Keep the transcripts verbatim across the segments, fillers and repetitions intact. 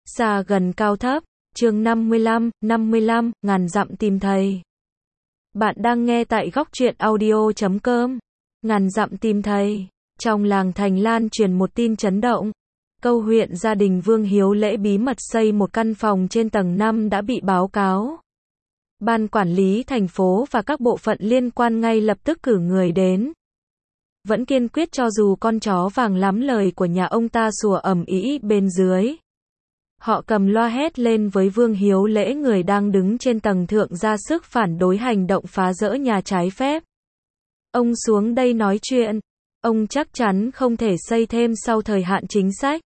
Xa gần cao thấp, chương năm mươi lăm, năm mươi lăm, ngàn dặm tìm thầy. Bạn đang nghe tại góc truyện audio chấm com. Ngàn dặm tìm thầy. Trong làng Thành lan truyền một tin chấn động. Câu huyện gia đình Vương Hiếu Lễ bí mật xây một căn phòng trên tầng năm đã bị báo cáo. Ban quản lý thành phố và các bộ phận liên quan ngay lập tức cử người đến. Vẫn kiên quyết cho dù con chó vàng lắm lời của nhà ông ta sủa ầm ĩ bên dưới. Họ cầm loa hét lên với Vương Hiếu Lễ, người đang đứng trên tầng thượng, ra sức phản đối hành động phá rỡ nhà trái phép. Ông xuống đây nói chuyện. Ông chắc chắn không thể xây thêm sau thời hạn chính sách.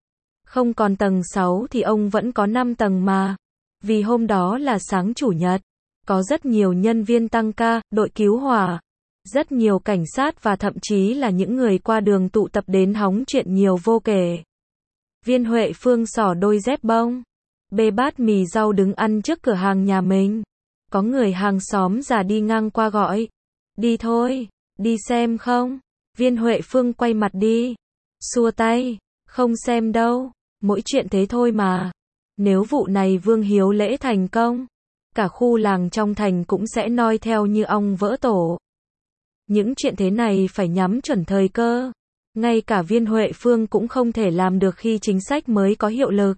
Không còn tầng sáu thì ông vẫn có năm tầng mà. Vì hôm đó là sáng chủ nhật. Có rất nhiều nhân viên tăng ca, đội cứu hỏa. Rất nhiều cảnh sát và thậm chí là những người qua đường tụ tập đến hóng chuyện nhiều vô kể. Viên Huệ Phương xỏ đôi dép bông, bê bát mì rau đứng ăn trước cửa hàng nhà mình. Có người hàng xóm già đi ngang qua gọi. Đi thôi, đi xem không? Viên Huệ Phương quay mặt đi. Xua tay. Không xem đâu, mỗi chuyện thế thôi mà. Nếu vụ này Vương Hiếu Lễ thành công, cả khu làng trong thành cũng sẽ noi theo như ong vỡ tổ. Những chuyện thế này phải nhắm chuẩn thời cơ. Ngay cả Viên Huệ Phương cũng không thể làm được khi chính sách mới có hiệu lực.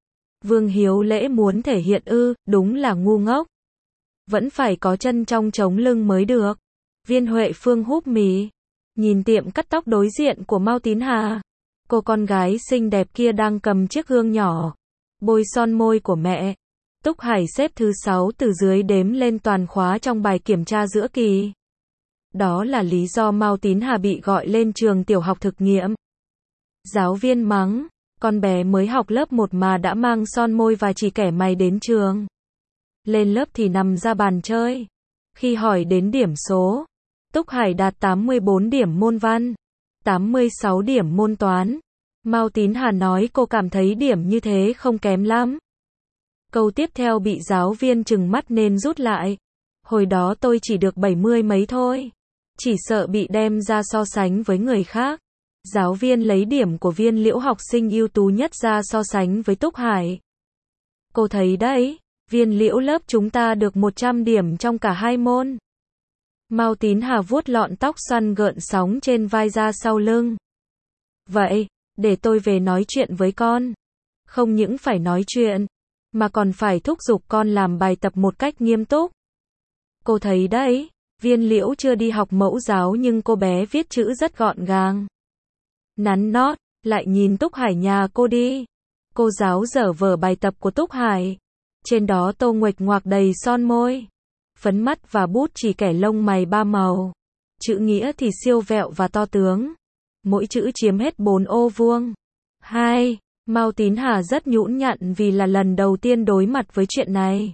Vương Hiếu Lễ muốn thể hiện ư, đúng là ngu ngốc. Vẫn phải có chân trong trống lưng mới được. Viên Huệ Phương húp mì, nhìn tiệm cắt tóc đối diện của Mao Tín Hà. Cô con gái xinh đẹp kia đang cầm chiếc gương nhỏ, bôi son môi của mẹ. Túc Hải xếp thứ sáu từ dưới đếm lên toàn khóa trong bài kiểm tra giữa kỳ. Đó là lý do Mao Tín Hà bị gọi lên trường tiểu học thực nghiệm. Giáo viên mắng, con bé mới học lớp một mà đã mang son môi và chỉ kẻ mày đến trường. Lên lớp thì nằm ra bàn chơi. Khi hỏi đến điểm số, Túc Hải đạt tám mươi bốn điểm môn văn, tám mươi sáu điểm môn toán. Mao Tín Hà nói cô cảm thấy điểm như thế không kém lắm. Câu tiếp theo bị giáo viên trừng mắt nên rút lại. Hồi đó tôi chỉ được bảy mươi mấy thôi. Chỉ sợ bị đem ra so sánh với người khác. Giáo viên lấy điểm của Viên Liễu, học sinh ưu tú nhất, ra so sánh với Túc Hải. Cô thấy đấy, Viên Liễu lớp chúng ta được một trăm điểm trong cả hai môn. Mao Tín Hà vuốt lọn tóc xoăn gợn sóng trên vai ra sau lưng. Vậy, để tôi về nói chuyện với con. Không những phải nói chuyện, mà còn phải thúc giục con làm bài tập một cách nghiêm túc. Cô thấy đấy, Viên Liễu chưa đi học mẫu giáo nhưng cô bé viết chữ rất gọn gàng, nắn nót. Lại nhìn Túc Hải nhà cô đi. Cô giáo dở vở bài tập của Túc Hải. Trên đó tô nguệch ngoạc đầy son môi, phấn mắt và bút chỉ kẻ lông mày ba màu. Chữ nghĩa thì siêu vẹo và to tướng. Mỗi chữ chiếm hết bốn ô vuông. Hai, Mao Tín Hà rất nhũn nhặn vì là lần đầu tiên đối mặt với chuyện này.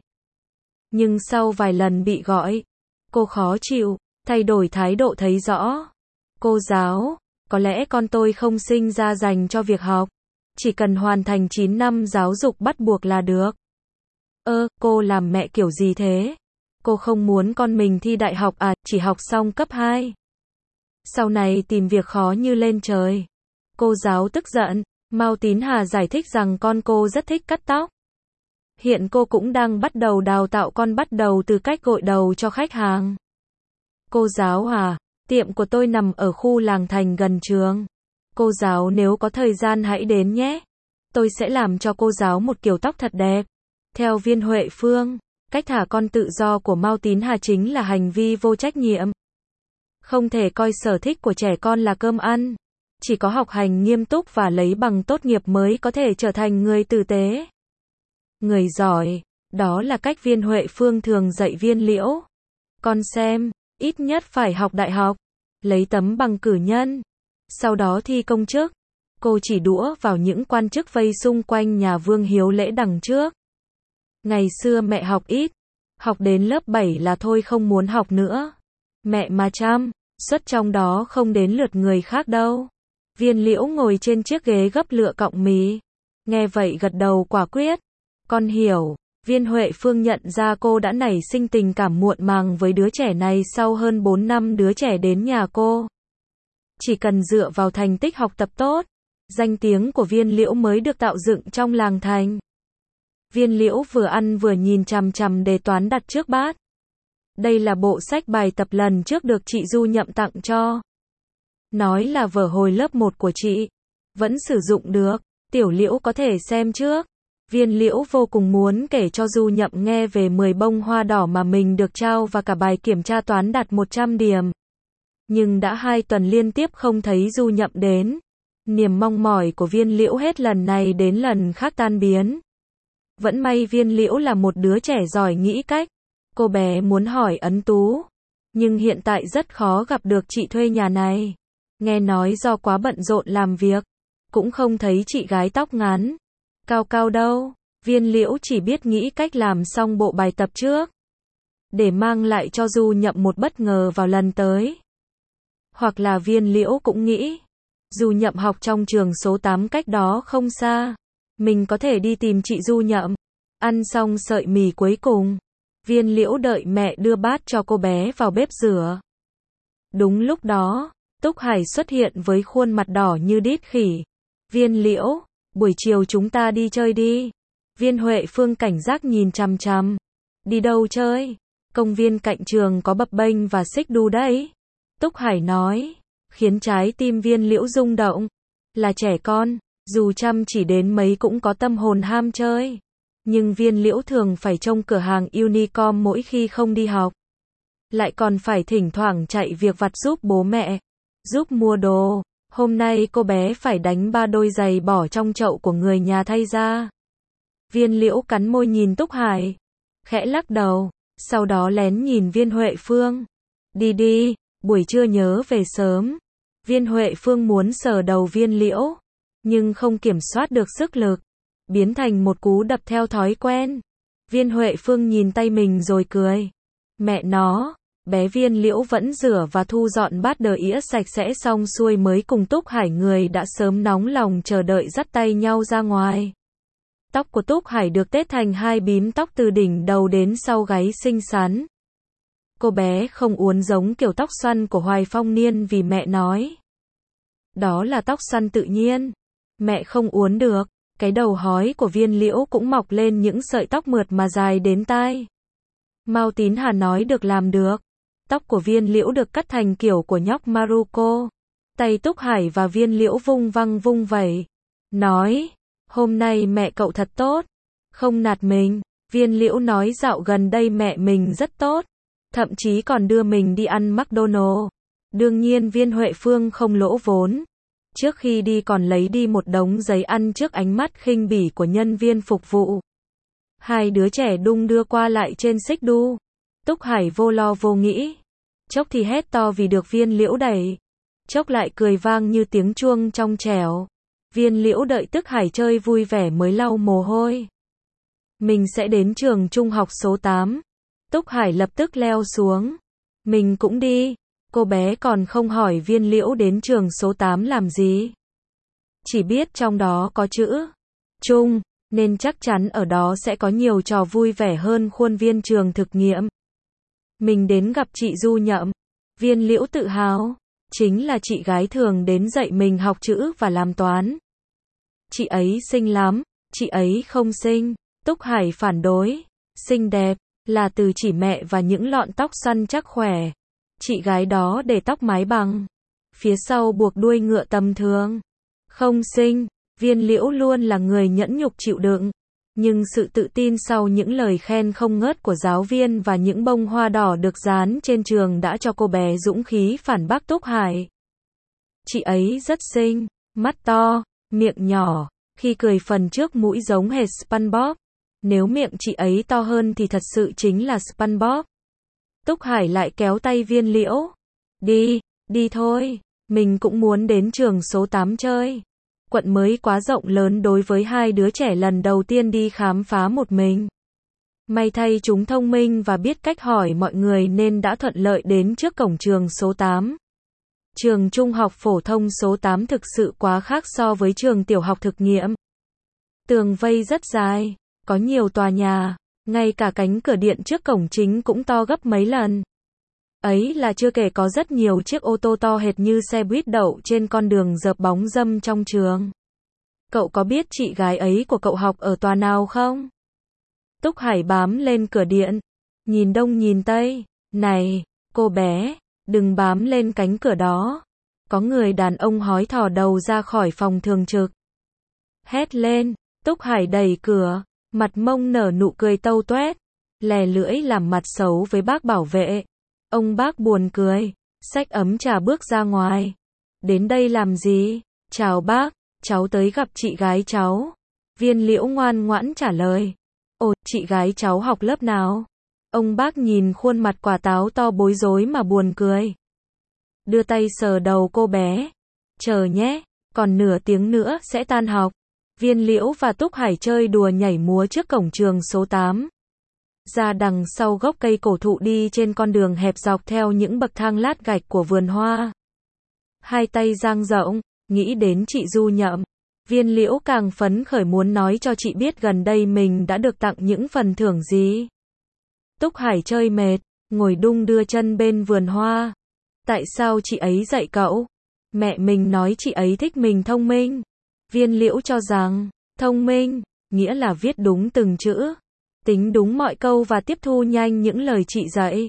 Nhưng sau vài lần bị gọi, cô khó chịu, thay đổi thái độ thấy rõ. Cô giáo, có lẽ con tôi không sinh ra dành cho việc học. Chỉ cần hoàn thành chín năm giáo dục bắt buộc là được. Ơ, cô làm mẹ kiểu gì thế? Cô không muốn con mình thi đại học à, chỉ học xong cấp hai. Sau này tìm việc khó như lên trời. Cô giáo tức giận. Mao Tín Hà giải thích rằng con cô rất thích cắt tóc. Hiện cô cũng đang bắt đầu đào tạo con, bắt đầu từ cách gội đầu cho khách hàng. Cô giáo à, tiệm của tôi nằm ở khu làng Thành gần trường. Cô giáo nếu có thời gian hãy đến nhé. Tôi sẽ làm cho cô giáo một kiểu tóc thật đẹp. Theo Viên Huệ Phương, cách thả con tự do của Mao Tín Hà chính là hành vi vô trách nhiệm. Không thể coi sở thích của trẻ con là cơm ăn. Chỉ có học hành nghiêm túc và lấy bằng tốt nghiệp mới có thể trở thành người tử tế, người giỏi. Đó là cách Viên Huệ Phương thường dạy Viên Liễu. Con xem, ít nhất phải học đại học, lấy tấm bằng cử nhân, sau đó thi công chức. Cô chỉ đũa vào những quan chức vây xung quanh nhà Vương Hiếu Lễ đằng trước. Ngày xưa mẹ học ít, học đến lớp bảy là thôi không muốn học nữa. Mẹ mà chăm, suất trong đó không đến lượt người khác đâu. Viên Liễu ngồi trên chiếc ghế gấp lựa cọng mì. Nghe vậy gật đầu quả quyết. Con hiểu. Viên Huệ Phương nhận ra cô đã nảy sinh tình cảm muộn màng với đứa trẻ này sau hơn bốn năm đứa trẻ đến nhà cô. Chỉ cần dựa vào thành tích học tập tốt, danh tiếng của Viên Liễu mới được tạo dựng trong làng thành. Viên Liễu vừa ăn vừa nhìn chằm chằm đề toán đặt trước bát. Đây là bộ sách bài tập lần trước được chị Du Nhậm tặng cho. Nói là vở hồi lớp một của chị. Vẫn sử dụng được. Tiểu Liễu có thể xem trước. Viên Liễu vô cùng muốn kể cho Du Nhậm nghe về mười bông hoa đỏ mà mình được trao và cả bài kiểm tra toán đạt một trăm điểm. Nhưng đã hai tuần liên tiếp không thấy Du Nhậm đến. Niềm mong mỏi của Viên Liễu hết lần này đến lần khác tan biến. Vẫn may Viên Liễu là một đứa trẻ giỏi nghĩ cách. Cô bé muốn hỏi Ấn Tú. Nhưng hiện tại rất khó gặp được chị thuê nhà này. Nghe nói do quá bận rộn làm việc. Cũng không thấy chị gái tóc ngắn Cao Cao đâu. Viên Liễu chỉ biết nghĩ cách làm xong bộ bài tập trước. Để mang lại cho Du Nhậm một bất ngờ vào lần tới. Hoặc là Viên Liễu cũng nghĩ. Du Nhậm học trong trường số tám cách đó không xa. Mình có thể đi tìm chị Du Nhậm. Ăn xong sợi mì cuối cùng. Viên Liễu đợi mẹ đưa bát cho cô bé vào bếp rửa. Đúng lúc đó, Túc Hải xuất hiện với khuôn mặt đỏ như đít khỉ. Viên Liễu, buổi chiều chúng ta đi chơi đi. Viên Huệ Phương cảnh giác nhìn chằm chằm. Đi đâu chơi? Công viên cạnh trường có bập bênh và xích đu đấy. Túc Hải nói, khiến trái tim Viên Liễu rung động. Là trẻ con, dù chăm chỉ đến mấy cũng có tâm hồn ham chơi. Nhưng Viên Liễu thường phải trông cửa hàng Unicom mỗi khi không đi học. Lại còn phải thỉnh thoảng chạy việc vặt giúp bố mẹ, giúp mua đồ. Hôm nay cô bé phải đánh ba đôi giày bỏ trong chậu của người nhà thay ra. Viên Liễu cắn môi nhìn Túc Hải, khẽ lắc đầu, sau đó lén nhìn Viên Huệ Phương. Đi đi, buổi trưa nhớ về sớm. Viên Huệ Phương muốn sờ đầu Viên Liễu, nhưng không kiểm soát được sức lực, biến thành một cú đập theo thói quen. Viên Huệ Phương nhìn tay mình rồi cười. Mẹ nó, bé Viên Liễu vẫn rửa và thu dọn bát đờ ĩa sạch sẽ xong xuôi mới cùng Túc Hải người đã sớm nóng lòng chờ đợi dắt tay nhau ra ngoài. Tóc của Túc Hải được tết thành hai bím tóc từ đỉnh đầu đến sau gáy xinh xắn. Cô bé không uốn giống kiểu tóc xoăn của Hoài Phong Niên vì mẹ nói. Đó là tóc xoăn tự nhiên. Mẹ không uốn được. Cái đầu hói của Viên Liễu cũng mọc lên những sợi tóc mượt mà dài đến tai. Mao Tín Hà nói được làm được. Tóc của Viên Liễu được cắt thành kiểu của nhóc Maruko. Tay Túc Hải và Viên Liễu vung văng vung vẩy. Nói, hôm nay mẹ cậu thật tốt. Không nạt mình. Viên Liễu nói dạo gần đây mẹ mình rất tốt. Thậm chí còn đưa mình đi ăn McDonald's. Đương nhiên Viên Huệ Phương không lỗ vốn. Trước khi đi còn lấy đi một đống giấy ăn trước ánh mắt khinh bỉ của nhân viên phục vụ. Hai đứa trẻ đung đưa qua lại trên xích đu. Túc Hải vô lo vô nghĩ. Chốc thì hét to vì được Viên Liễu đẩy. Chốc lại cười vang như tiếng chuông trong trẻo. Viên Liễu đợi Túc Hải chơi vui vẻ mới lau mồ hôi. Mình sẽ đến trường trung học số tám. Túc Hải lập tức leo xuống. Mình cũng đi. Cô bé còn không hỏi Viên Liễu đến trường số tám làm gì. Chỉ biết trong đó có chữ trung, nên chắc chắn ở đó sẽ có nhiều trò vui vẻ hơn khuôn viên trường thực nghiệm. Mình đến gặp chị Du Nhậm. Viên Liễu tự hào. Chính là chị gái thường đến dạy mình học chữ và làm toán. Chị ấy xinh lắm. Chị ấy không xinh. Túc Hải phản đối. Xinh đẹp là từ chỉ mẹ và những lọn tóc xoăn chắc khỏe. Chị gái đó để tóc mái bằng. Phía sau buộc đuôi ngựa tầm thường. Không xinh. Viên Liễu luôn là người nhẫn nhục chịu đựng. Nhưng sự tự tin sau những lời khen không ngớt của giáo viên và những bông hoa đỏ được dán trên trường đã cho cô bé dũng khí phản bác Túc Hải. Chị ấy rất xinh. Mắt to, miệng nhỏ. Khi cười phần trước mũi giống hệt SpongeBob. Nếu miệng chị ấy to hơn thì thật sự chính là SpongeBob. Túc Hải lại kéo tay Viên Liễu. Đi, đi thôi. Mình cũng muốn đến trường số tám chơi. Quận mới quá rộng lớn đối với hai đứa trẻ lần đầu tiên đi khám phá một mình. May thay chúng thông minh và biết cách hỏi mọi người nên đã thuận lợi đến trước cổng trường số tám. Trường trung học phổ thông số tám thực sự quá khác so với trường tiểu học thực nghiệm. Tường vây rất dài, có nhiều tòa nhà, ngay cả cánh cửa điện trước cổng chính cũng to gấp mấy lần. Ấy là chưa kể có rất nhiều chiếc ô tô to hệt như xe buýt đậu trên con đường dợp bóng râm trong trường. Cậu có biết chị gái ấy của cậu học ở tòa nào không? Túc Hải bám lên cửa điện, nhìn đông nhìn tây. Này, cô bé, đừng bám lên cánh cửa đó. Có người đàn ông hói thò đầu ra khỏi phòng thường trực. Hét lên, Túc Hải đẩy cửa, mặt mông nở nụ cười tâu toét, lè lưỡi làm mặt xấu với bác bảo vệ. Ông bác buồn cười, xách ấm trà bước ra ngoài. Đến đây làm gì? Chào bác, cháu tới gặp chị gái cháu. Viên Liễu ngoan ngoãn trả lời. Ồ, chị gái cháu học lớp nào? Ông bác nhìn khuôn mặt quả táo to bối rối mà buồn cười. Đưa tay sờ đầu cô bé. Chờ nhé, còn nửa tiếng nữa sẽ tan học. Viên Liễu và Túc Hải chơi đùa nhảy múa trước cổng trường số tám. Ra đằng sau gốc cây cổ thụ đi trên con đường hẹp dọc theo những bậc thang lát gạch của vườn hoa. Hai tay dang rộng, nghĩ đến chị Du Nhậm. Viên Liễu càng phấn khởi muốn nói cho chị biết gần đây mình đã được tặng những phần thưởng gì. Túc Hải chơi mệt, ngồi đung đưa chân bên vườn hoa. Tại sao chị ấy dạy cậu? Mẹ mình nói chị ấy thích mình thông minh. Viên Liễu cho rằng, thông minh, nghĩa là viết đúng từng chữ, tính đúng mọi câu và tiếp thu nhanh những lời chị dạy.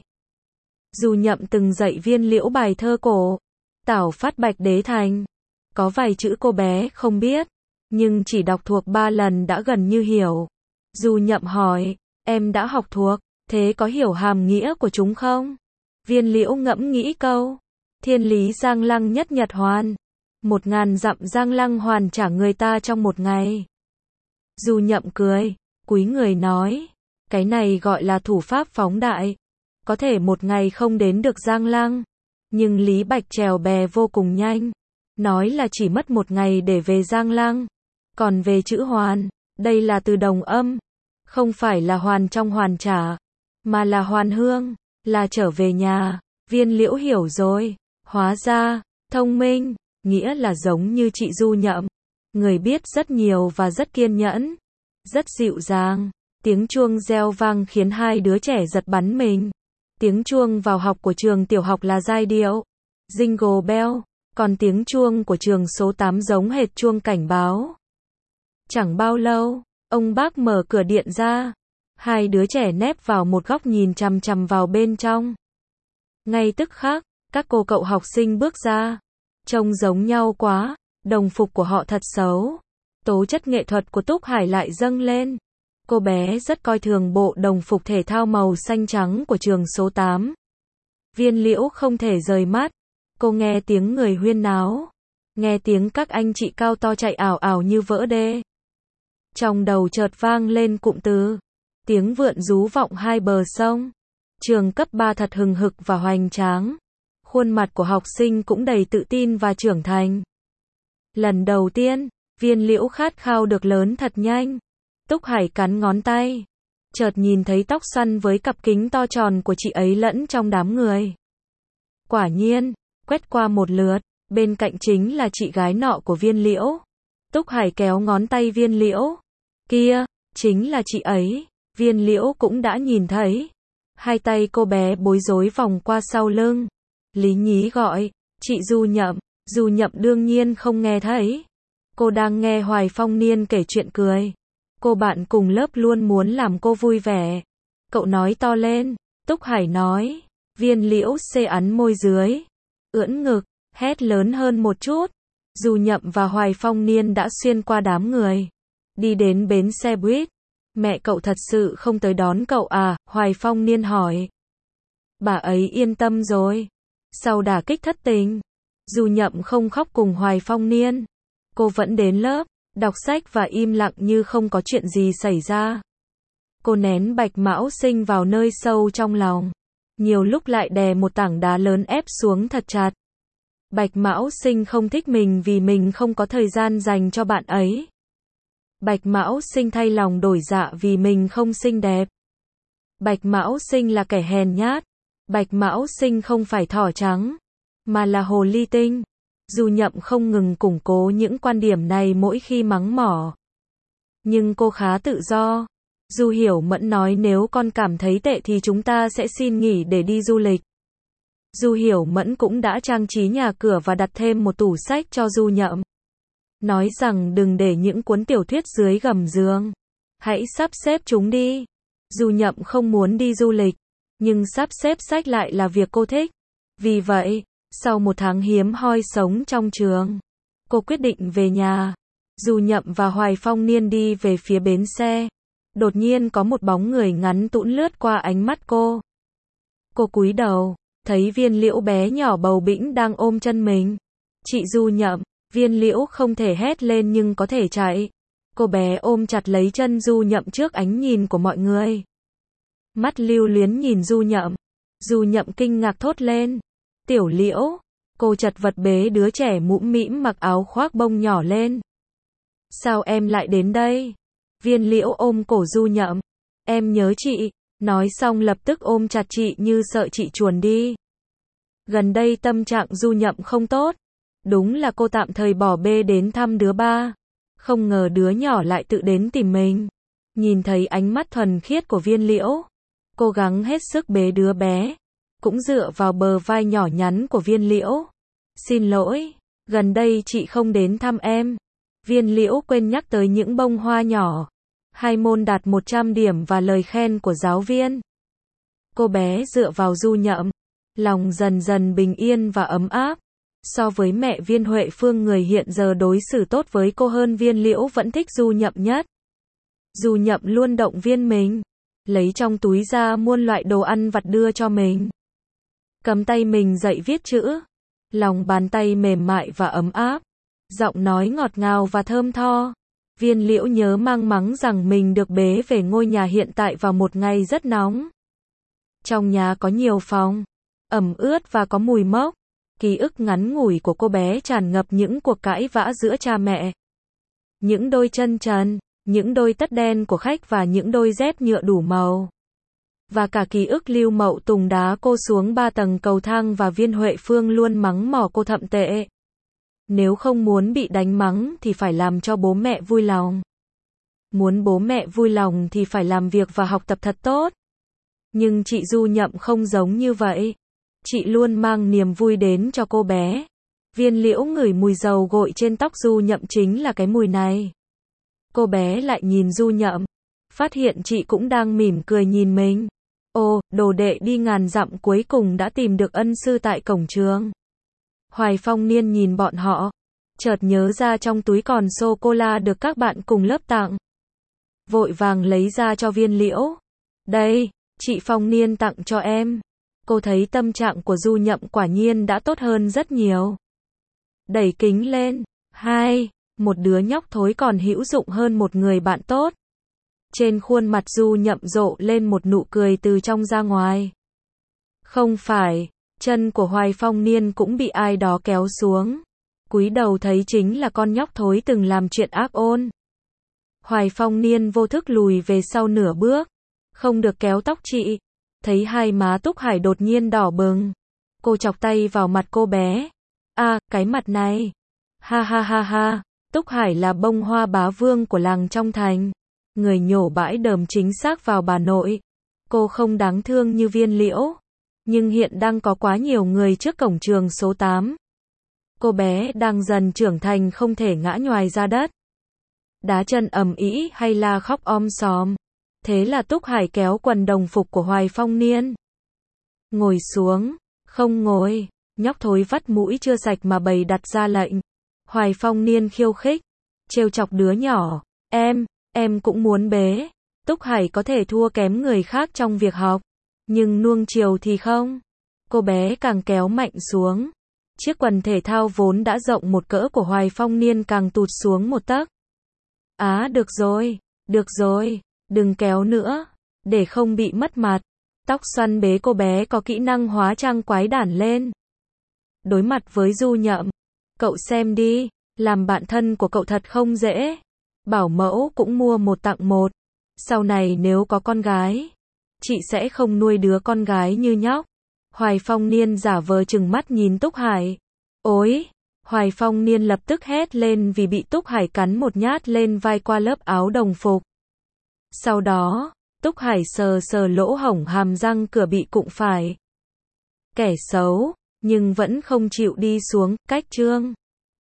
Du Nhậm từng dạy Viên Liễu bài thơ cổ, Tảo Phát Bạch Đế Thành. Có vài chữ cô bé không biết, nhưng chỉ đọc thuộc ba lần đã gần như hiểu. Du Nhậm hỏi, em đã học thuộc, thế có hiểu hàm nghĩa của chúng không? Viên Liễu ngẫm nghĩ câu, thiên lý giang lăng nhất nhật hoàn. Một ngàn dặm giang lăng hoàn trả người ta trong một ngày. Du Nhậm cười, cúi người nói, cái này gọi là thủ pháp phóng đại. Có thể một ngày không đến được giang lăng, nhưng Lý Bạch trèo bè vô cùng nhanh. Nói là chỉ mất một ngày để về giang lăng. Còn về chữ hoàn, đây là từ đồng âm. Không phải là hoàn trong hoàn trả, mà là hoàn hương, là trở về nhà. Viên Liễu hiểu rồi, hóa ra, thông minh, nghĩa là giống như chị Du Nhậm. Người biết rất nhiều và rất kiên nhẫn, rất dịu dàng. Tiếng chuông reo vang khiến hai đứa trẻ giật bắn mình. Tiếng chuông vào học của trường tiểu học là giai điệu Jingle Bell, còn tiếng chuông của trường số tám giống hệt chuông cảnh báo. Chẳng bao lâu, ông bác mở cửa điện ra. Hai đứa trẻ nép vào một góc nhìn chằm chằm vào bên trong. Ngay tức khắc, các cô cậu học sinh bước ra. Trông giống nhau quá, đồng phục của họ thật xấu. Tố chất nghệ thuật của Túc Hải lại dâng lên. Cô bé rất coi thường bộ đồng phục thể thao màu xanh trắng của trường số tám. Viên Liễu không thể rời mắt. Cô nghe tiếng người huyên náo. Nghe tiếng các anh chị cao to chạy ảo ảo như vỡ đê. Trong đầu chợt vang lên cụm từ. Tiếng vượn rú vọng hai bờ sông. Trường cấp ba thật hừng hực và hoành tráng. Khuôn mặt của học sinh cũng đầy tự tin và trưởng thành. Lần đầu tiên, Viên Liễu khát khao được lớn thật nhanh. Túc Hải cắn ngón tay. Chợt nhìn thấy tóc xoăn với cặp kính to tròn của chị ấy lẫn trong đám người. Quả nhiên, quét qua một lượt, bên cạnh chính là chị gái nọ của Viên Liễu. Túc Hải kéo ngón tay Viên Liễu. Kia, chính là chị ấy. Viên Liễu cũng đã nhìn thấy. Hai tay cô bé bối rối vòng qua sau lưng. Lý Nhí gọi, chị Du Nhậm. Du Nhậm đương nhiên không nghe thấy. Cô đang nghe Hoài Phong Niên kể chuyện cười. Cô bạn cùng lớp luôn muốn làm cô vui vẻ. Cậu nói to lên. Túc Hải nói. Viên Liễu xê ắn môi dưới, ưỡn ngực, hét lớn hơn một chút. Du Nhậm và Hoài Phong Niên đã xuyên qua đám người, đi đến bến xe buýt. Mẹ cậu thật sự không tới đón cậu à? Hoài Phong Niên hỏi. Bà ấy yên tâm rồi. Sau đả kích thất tình, Du Nhậm không khóc cùng Hoài Phong Niên. Cô vẫn đến lớp, đọc sách và im lặng như không có chuyện gì xảy ra. Cô nén Bạch Mão Sinh vào nơi sâu trong lòng. Nhiều lúc lại đè một tảng đá lớn ép xuống thật chặt. Bạch Mão Sinh không thích mình vì mình không có thời gian dành cho bạn ấy. Bạch Mão Sinh thay lòng đổi dạ vì mình không xinh đẹp. Bạch Mão Sinh là kẻ hèn nhát. Bạch Mão Sinh không phải thỏ trắng, mà là hồ ly tinh. Du Nhậm không ngừng củng cố những quan điểm này mỗi khi mắng mỏ. Nhưng cô khá tự do. Du Hiểu Mẫn nói nếu con cảm thấy tệ thì chúng ta sẽ xin nghỉ để đi du lịch. Du Hiểu Mẫn cũng đã trang trí nhà cửa và đặt thêm một tủ sách cho Du Nhậm. nói rằng đừng để những cuốn tiểu thuyết dưới gầm giường. Hãy sắp xếp chúng đi. Du Nhậm không muốn đi du lịch, nhưng sắp xếp sách lại là việc cô thích. Vì vậy, sau một tháng hiếm hoi sống trong trường, cô quyết định về nhà. Du Nhậm và Hoài Phong Niên đi về phía bến xe. Đột nhiên có một bóng người ngắn tũn lướt qua ánh mắt cô. Cô cúi đầu, thấy Viên Liễu bé nhỏ bầu bĩnh đang ôm chân mình. Chị Du Nhậm, Viên Liễu không thể hét lên nhưng có thể chạy. Cô bé ôm chặt lấy chân Du Nhậm trước ánh nhìn của mọi người. Mắt lưu luyến nhìn Du Nhậm. Du Nhậm kinh ngạc thốt lên. Tiểu Liễu. Cô chật vật bế đứa trẻ mũm mĩm mặc áo khoác bông nhỏ lên. Sao em lại đến đây? Viên Liễu ôm cổ Du Nhậm. Em nhớ chị. Nói xong lập tức ôm chặt chị như sợ chị chuồn đi. Gần đây tâm trạng Du Nhậm không tốt. Đúng là cô tạm thời bỏ bê đến thăm đứa ba. Không ngờ đứa nhỏ lại tự đến tìm mình. Nhìn thấy ánh mắt thuần khiết của Viên Liễu, cố gắng hết sức bế đứa bé, cũng dựa vào bờ vai nhỏ nhắn của Viên Liễu. Xin lỗi, gần đây chị không đến thăm em. Viên Liễu quên nhắc tới những bông hoa nhỏ. Hai môn đạt một trăm điểm và lời khen của giáo viên. Cô bé dựa vào Du Nhậm, lòng dần dần bình yên và ấm áp. So với mẹ Viên Huệ Phương, người hiện giờ đối xử tốt với cô hơn, Viên Liễu vẫn thích Du Nhậm nhất. Du Nhậm luôn động viên mình, lấy trong túi ra muôn loại đồ ăn vặt đưa cho mình. Cầm tay mình dạy viết chữ, lòng bàn tay mềm mại và ấm áp, giọng nói ngọt ngào và thơm tho. Viên Liễu nhớ mang mắng rằng mình được bế về ngôi nhà hiện tại vào một ngày rất nóng. Trong nhà có nhiều phòng, ẩm ướt và có mùi mốc. Ký ức ngắn ngủi của cô bé tràn ngập những cuộc cãi vã giữa cha mẹ. Những đôi chân trần, những đôi tất đen của khách và những đôi dép nhựa đủ màu. Và cả ký ức Lưu Mậu Tùng đá cô xuống ba tầng cầu thang và Viên Huệ Phương luôn mắng mỏ cô thậm tệ. Nếu không muốn bị đánh mắng thì phải làm cho bố mẹ vui lòng. Muốn bố mẹ vui lòng thì phải làm việc và học tập thật tốt. Nhưng chị Du Nhậm không giống như vậy. Chị luôn mang niềm vui đến cho cô bé. Viên Liễu ngửi mùi dầu gội trên tóc Du Nhậm, chính là cái mùi này. Cô bé lại nhìn Du Nhậm, phát hiện chị cũng đang mỉm cười nhìn mình. Ồ, đồ đệ đi ngàn dặm cuối cùng đã tìm được ân sư tại cổng trường. Hoài Phong Niên nhìn bọn họ, chợt nhớ ra trong túi còn sô-cô-la được các bạn cùng lớp tặng. Vội vàng lấy ra cho Viên Liễu. Đây, chị Phong Niên tặng cho em. Cô thấy tâm trạng của Du Nhậm quả nhiên đã tốt hơn rất nhiều. Đẩy kính lên. Hai, một đứa nhóc thối còn hữu dụng hơn một người bạn tốt. Trên khuôn mặt Du Nhậm rộ lên một nụ cười từ trong ra ngoài. Không phải, chân của Hoài Phong Niên cũng bị ai đó kéo xuống. Cúi đầu thấy chính là con nhóc thối từng làm chuyện ác ôn. Hoài Phong Niên vô thức lùi về sau nửa bước. Không được kéo tóc chị. Thấy hai má Túc Hải đột nhiên đỏ bừng. Cô chọc tay vào mặt cô bé. À, cái mặt này. Ha ha ha ha. Túc Hải là bông hoa bá vương của làng trong thành. Người nhổ bãi đờm chính xác vào bà nội. Cô không đáng thương như Viên Liễu. Nhưng hiện đang có quá nhiều người trước cổng trường số tám. Cô bé đang dần trưởng thành, không thể ngã nhoài ra đất. Đá chân ầm ĩ hay la khóc om sòm. Thế là Túc Hải kéo quần đồng phục của Hoài Phong Niên. Ngồi xuống. Không ngồi. Nhóc thối vắt mũi chưa sạch mà bày đặt ra lệnh. Hoài Phong Niên khiêu khích, trêu chọc đứa nhỏ. Em, em cũng muốn bế. Túc Hải có thể thua kém người khác trong việc học, nhưng nuông chiều thì không. Cô bé càng kéo mạnh xuống. Chiếc quần thể thao vốn đã rộng một cỡ của Hoài Phong Niên càng tụt xuống một tấc. Á, được rồi, được rồi, đừng kéo nữa, để không bị mất mặt. Tóc xoăn bế cô bé có kỹ năng hóa trang quái đản lên. Đối mặt với Du Nhậm, cậu xem đi, làm bạn thân của cậu thật không dễ. Bảo mẫu cũng mua một tặng một. Sau này nếu có con gái, chị sẽ không nuôi đứa con gái như nhóc. Hoài Phong Niên giả vờ trừng mắt nhìn Túc Hải. Ôi! Hoài Phong Niên lập tức hét lên vì bị Túc Hải cắn một nhát lên vai qua lớp áo đồng phục. Sau đó, Túc Hải sờ sờ lỗ hổng hàm răng cửa bị cụng phải. Kẻ xấu, nhưng vẫn không chịu đi xuống, cách chương.